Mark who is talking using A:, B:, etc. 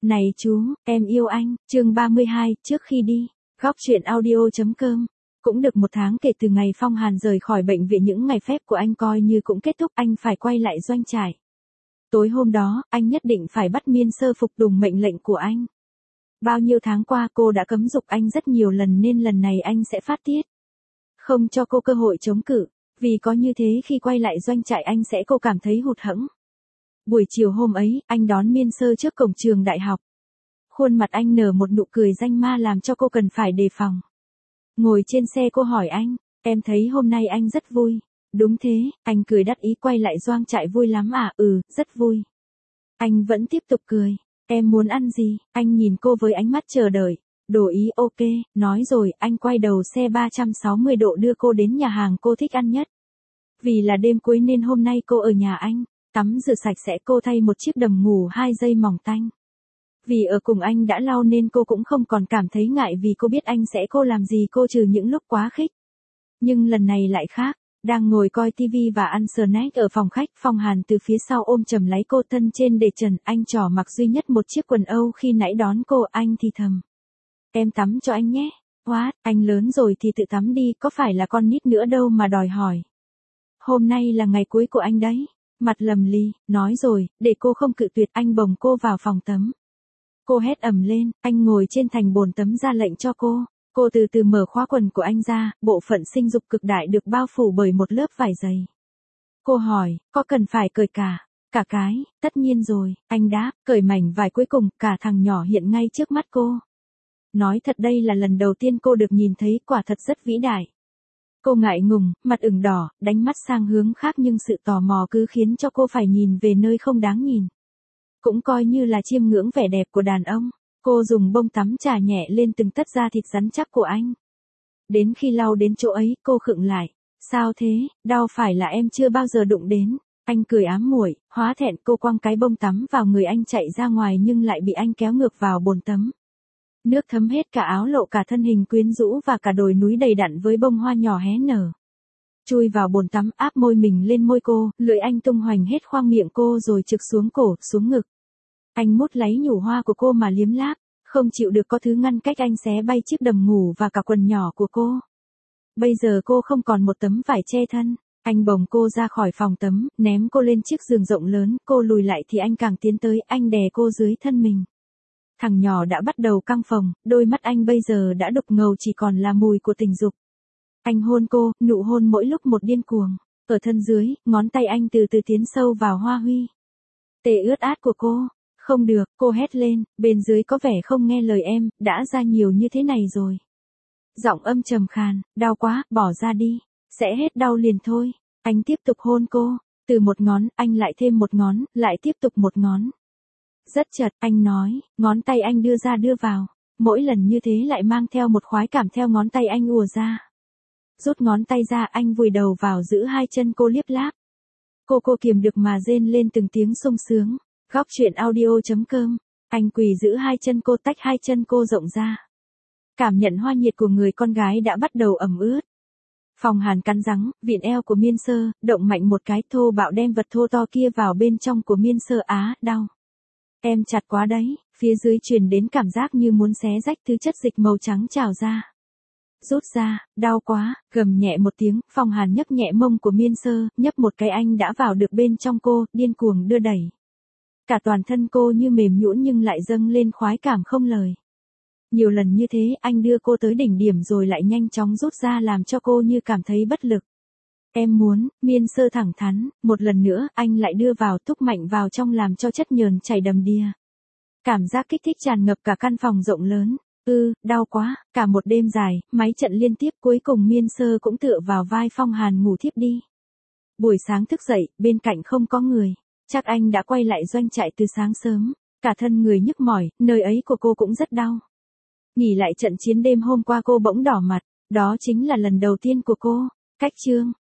A: Này chú, em yêu anh, chương 32, trước khi đi. Góc truyện audio.com. Cũng được 1 tháng kể từ ngày Phong Hàn rời khỏi bệnh viện, những ngày phép của anh coi như cũng kết thúc, anh phải quay lại doanh trại. Tối hôm đó, anh nhất định phải bắt Miên Sơ phục tùng mệnh lệnh của anh. Bao nhiêu tháng qua cô đã cấm giục anh rất nhiều lần nên lần này anh sẽ phát tiết. Không cho cô cơ hội chống cự, vì có như thế khi quay lại doanh trại anh sẽ cô cảm thấy hụt hẫng. Buổi chiều hôm ấy, anh đón Miên Sơ trước cổng trường đại học. Khuôn mặt anh nở một nụ cười danh ma làm cho cô cần phải đề phòng. Ngồi trên xe cô hỏi anh, em thấy hôm nay anh rất vui. Đúng thế, anh cười đắc ý quay lại doanh trại. Vui lắm à? Ừ, rất vui. Anh vẫn tiếp tục cười. Em muốn ăn gì? Anh nhìn cô với ánh mắt chờ đợi. Đồ ý ok, nói rồi, anh quay đầu xe 360 độ đưa cô đến nhà hàng cô thích ăn nhất. Vì là đêm cuối nên hôm nay cô ở nhà anh. Tắm rửa sạch sẽ, cô thay một chiếc đầm ngủ 2 giây mỏng tanh. Vì ở cùng anh đã lâu nên cô cũng không còn cảm thấy ngại, vì cô biết anh sẽ cô làm gì cô trừ những lúc quá khích. Nhưng lần này lại khác, đang ngồi coi tivi và ăn snack ở phòng khách, Phong Hàn từ phía sau ôm chầm lấy cô, thân trên để trần, anh trỏ mặc duy nhất một chiếc quần Âu khi nãy đón cô, anh thì thầm. Em tắm cho anh nhé. What, anh lớn rồi thì tự tắm đi, có phải là con nít nữa đâu mà đòi hỏi. Hôm nay là ngày cuối của anh đấy. Mặt lầm ly, nói rồi, để cô không cự tuyệt, anh bồng cô vào phòng tắm. Cô hét ầm lên, anh ngồi trên thành bồn tắm ra lệnh cho cô. Cô từ từ mở khóa quần của anh ra, bộ phận sinh dục cực đại được bao phủ bởi một lớp vải dày. Cô hỏi, có cần phải cởi cả cái? Tất nhiên rồi, anh đáp, cởi mảnh vải cuối cùng, cả thằng nhỏ hiện ngay trước mắt cô. Nói thật đây là lần đầu tiên cô được nhìn thấy, quả thật rất vĩ đại. Cô ngại ngùng, mặt ửng đỏ, đánh mắt sang hướng khác nhưng sự tò mò cứ khiến cho cô phải nhìn về nơi không đáng nhìn. Cũng coi như là chiêm ngưỡng vẻ đẹp của đàn ông. Cô dùng bông tắm chà nhẹ lên từng tấc da thịt rắn chắc của anh. Đến khi lau đến chỗ ấy, cô khựng lại. Sao thế, đau phải là em chưa bao giờ đụng đến. Anh cười ám muội, hóa thẹn cô quăng cái bông tắm vào người anh chạy ra ngoài nhưng lại bị anh kéo ngược vào bồn tắm. Nước thấm hết cả áo, lộ cả thân hình quyến rũ và cả đồi núi đầy đặn với bông hoa nhỏ hé nở. Chui vào bồn tắm, áp môi mình lên môi cô, lưỡi anh tung hoành hết khoang miệng cô rồi trực xuống cổ, xuống ngực. Anh mút lấy nhũ hoa của cô mà liếm láp, không chịu được có thứ ngăn cách, anh xé bay chiếc đầm ngủ và cả quần nhỏ của cô. Bây giờ cô không còn một tấm vải che thân, anh bồng cô ra khỏi phòng tắm, ném cô lên chiếc giường rộng lớn, cô lùi lại thì anh càng tiến tới, anh đè cô dưới thân mình. Thằng nhỏ đã bắt đầu căng phồng, đôi mắt anh bây giờ đã đục ngầu chỉ còn là mùi của tình dục. Anh hôn cô, nụ hôn mỗi lúc một điên cuồng. Ở thân dưới, ngón tay anh từ từ tiến sâu vào hoa huy. Tê ướt át của cô. Không được, cô hét lên, bên dưới có vẻ không nghe lời em, đã ra nhiều như thế này rồi. Giọng âm trầm khàn, đau quá, bỏ ra đi. Sẽ hết đau liền thôi. Anh tiếp tục hôn cô. Từ một ngón, anh lại thêm một ngón, lại tiếp tục một ngón. Rất chật, anh nói, ngón tay anh đưa ra đưa vào. Mỗi lần như thế lại mang theo một khoái cảm theo ngón tay anh ùa ra. Rút ngón tay ra, anh vùi đầu vào giữ 2 chân cô liếp láp. Cô kiềm được mà rên lên từng tiếng sung sướng. Góc truyện audio.com. Anh quỳ giữ 2 chân cô, tách 2 chân cô rộng ra. Cảm nhận hoa nhiệt của người con gái đã bắt đầu ẩm ướt. Phong Hàn cắn răng, vịn eo của Miên Sơ, động mạnh một cái, thô bạo đem vật thô to kia vào bên trong của Miên Sơ. Á, đau. Em chặt quá đấy, phía dưới truyền đến cảm giác như muốn xé rách, thứ chất dịch màu trắng trào ra. Rút ra, đau quá, gầm nhẹ một tiếng, Phong Hàn nhấc nhẹ mông của Miên Sơ, nhấp một cái anh đã vào được bên trong cô, điên cuồng đưa đẩy. Cả toàn thân cô như mềm nhũn nhưng lại dâng lên khoái cảm không lời. Nhiều lần như thế, anh đưa cô tới đỉnh điểm rồi lại nhanh chóng rút ra làm cho cô như cảm thấy bất lực. Em muốn, Miên Sơ thẳng thắn, một lần nữa, anh lại đưa vào, thúc mạnh vào trong làm cho chất nhờn chảy đầm đìa. Cảm giác kích thích tràn ngập cả căn phòng rộng lớn. Đau quá, cả một đêm dài, mấy trận liên tiếp, cuối cùng Miên Sơ cũng tựa vào vai Phong Hàn ngủ thiếp đi. Buổi sáng thức dậy, bên cạnh không có người. Chắc anh đã quay lại doanh trại từ sáng sớm. Cả thân người nhức mỏi, nơi ấy của cô cũng rất đau. Nghĩ lại trận chiến đêm hôm qua cô bỗng đỏ mặt. Đó chính là lần đầu tiên của cô. Cách chương.